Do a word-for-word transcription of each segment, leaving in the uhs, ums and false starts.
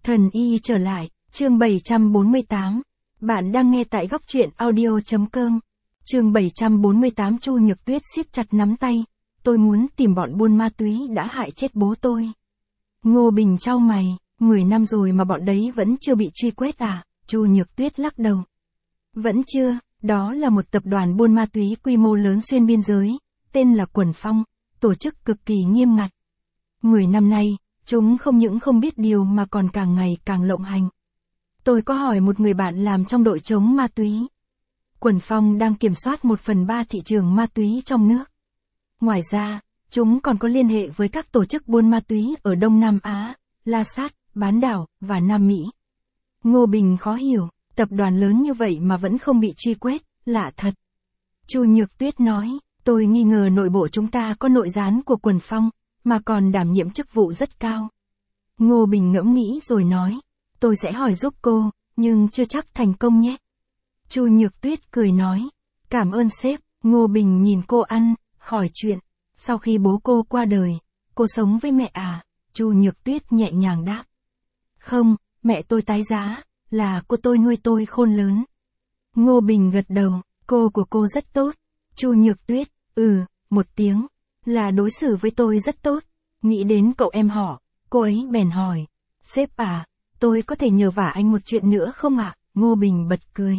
Thần y trở lại, chương bảy trăm bốn mươi tám. Bạn đang nghe tại góc truyện audio chấm com. Chương bảy trăm bốn mươi tám. Chu Nhược Tuyết siết chặt nắm tay. Tôi muốn tìm bọn buôn ma túy đã hại chết bố tôi. Ngô Bình chau mày, mười năm rồi mà bọn đấy vẫn chưa bị truy quét à? Chu Nhược Tuyết lắc đầu. Vẫn chưa, đó là một tập đoàn buôn ma túy quy mô lớn xuyên biên giới, tên là Quần Phong, tổ chức cực kỳ nghiêm ngặt. Mười năm nay, chúng không những không biết điều mà còn càng ngày càng lộng hành. Tôi có hỏi một người bạn làm trong đội chống ma túy. Quần Phong đang kiểm soát một phần ba thị trường ma túy trong nước. Ngoài ra, chúng còn có liên hệ với các tổ chức buôn ma túy ở Đông Nam Á, La Sát, Bán Đảo, và Nam Mỹ. Ngô Bình khó hiểu, tập đoàn lớn như vậy mà vẫn không bị truy quét, lạ thật. Chu Nhược Tuyết nói, tôi nghi ngờ nội bộ chúng ta có nội gián của Quần Phong, mà còn đảm nhiệm chức vụ rất cao. Ngô Bình ngẫm nghĩ rồi nói, tôi sẽ hỏi giúp cô, nhưng chưa chắc thành công nhé. Chu Nhược Tuyết cười nói, cảm ơn sếp. Ngô Bình nhìn cô ăn, hỏi chuyện, sau khi bố cô qua đời, cô sống với mẹ à? Chu Nhược Tuyết nhẹ nhàng đáp. Không, mẹ tôi tái giá, là cô tôi nuôi tôi khôn lớn. Ngô Bình gật đầu, cô của cô rất tốt. Chu Nhược Tuyết, ừ, một tiếng, là đối xử với tôi rất tốt. Nghĩ đến cậu em họ, cô ấy bèn hỏi, sếp à, tôi có thể nhờ vả anh một chuyện nữa không ạ? Ngô Bình bật cười.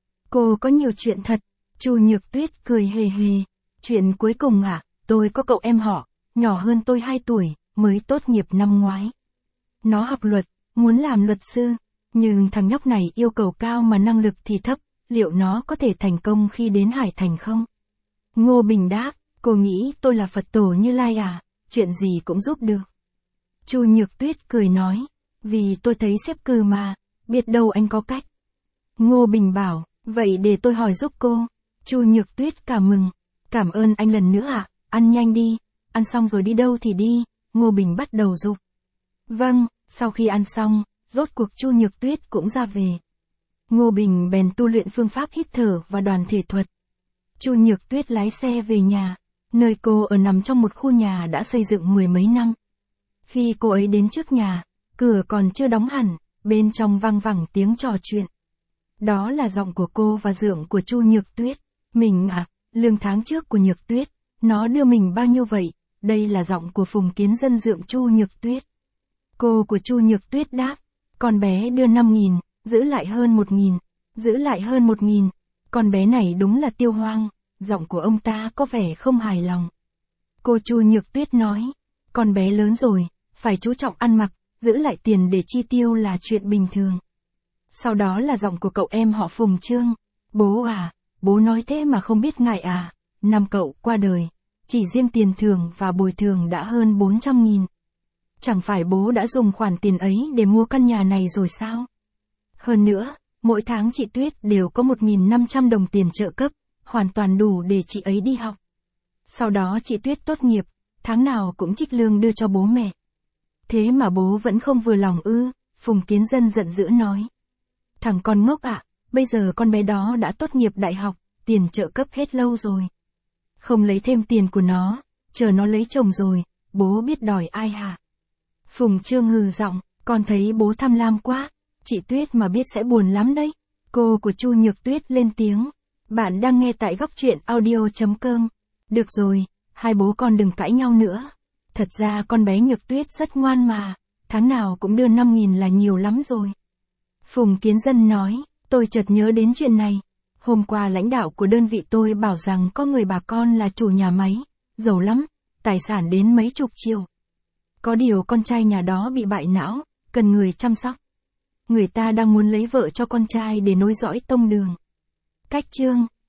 Cô có nhiều chuyện thật. Chu Nhược Tuyết cười hề hề. Chuyện cuối cùng ạ, à, tôi có cậu em họ, nhỏ hơn tôi hai tuổi, mới tốt nghiệp năm ngoái. Nó học luật, muốn làm luật sư, nhưng thằng nhóc này yêu cầu cao mà năng lực thì thấp, liệu nó có thể thành công khi đến Hải Thành không? Ngô Bình đáp, cô nghĩ tôi là Phật tổ Như Lai à, chuyện gì cũng giúp được. Chu Nhược Tuyết cười nói, vì tôi thấy sếp cừ mà, biết đâu anh có cách. Ngô Bình bảo, vậy để tôi hỏi giúp cô. Chu Nhược Tuyết cảm mừng, cảm ơn anh lần nữa ạ, à, ăn nhanh đi, ăn xong rồi đi đâu thì đi. Ngô Bình bắt đầu giục. Vâng, sau khi ăn xong, rốt cuộc Chu Nhược Tuyết cũng ra về. Ngô Bình bèn tu luyện phương pháp hít thở và đoàn thể thuật. Chu Nhược Tuyết lái xe về nhà, nơi cô ở nằm trong một khu nhà đã xây dựng mười mấy năm. Khi cô ấy đến trước nhà, cửa còn chưa đóng hẳn, bên trong vang vẳng tiếng trò chuyện. Đó là giọng của cô và giọng của Chu Nhược Tuyết. Mình à, lương tháng trước của Nhược Tuyết, nó đưa mình bao nhiêu vậy? Đây là giọng của Phùng Kiến Dân giọng Chu Nhược Tuyết. Cô của Chu Nhược Tuyết đáp, con bé đưa năm nghìn, giữ lại hơn một nghìn, giữ lại hơn một nghìn, con bé này đúng là Tiêu Hoang. Giọng của ông ta có vẻ không hài lòng. Cô Chu Nhược Tuyết nói, con bé lớn rồi, phải chú trọng ăn mặc, giữ lại tiền để chi tiêu là chuyện bình thường. Sau đó là giọng của cậu em họ Phùng Trương. Bố à, bố nói thế mà không biết ngại à, năm cậu qua đời, chỉ riêng tiền thưởng và bồi thường đã hơn bốn trăm nghìn. Chẳng phải bố đã dùng khoản tiền ấy để mua căn nhà này rồi sao? Hơn nữa, mỗi tháng chị Tuyết đều có một nghìn năm trăm đồng tiền trợ cấp, hoàn toàn đủ để chị ấy đi học. Sau đó chị Tuyết tốt nghiệp, tháng nào cũng trích lương đưa cho bố mẹ. Thế mà bố vẫn không vừa lòng ư? Phùng Kiến Dân giận dữ nói. Thằng con ngốc ạ, à, bây giờ con bé đó đã tốt nghiệp đại học, tiền trợ cấp hết lâu rồi. Không lấy thêm tiền của nó, chờ nó lấy chồng rồi, bố biết đòi ai hả? Phùng Trương hừ giọng, con thấy bố tham lam quá, chị Tuyết mà biết sẽ buồn lắm đấy. Cô của Chu Nhược Tuyết lên tiếng, bạn đang nghe tại góc truyện audio chấm com. Được rồi, hai bố con đừng cãi nhau nữa. Thật ra con bé Nhược Tuyết rất ngoan mà, tháng nào cũng đưa năm nghìn là nhiều lắm rồi. Phùng Kiến Dân nói, tôi chợt nhớ đến chuyện này. Hôm qua lãnh đạo của đơn vị tôi bảo rằng có người bà con là chủ nhà máy, giàu lắm, tài sản đến mấy chục triệu. Có điều con trai nhà đó bị bại não, cần người chăm sóc. Người ta đang muốn lấy vợ cho con trai để nối dõi tông đường. Cách chương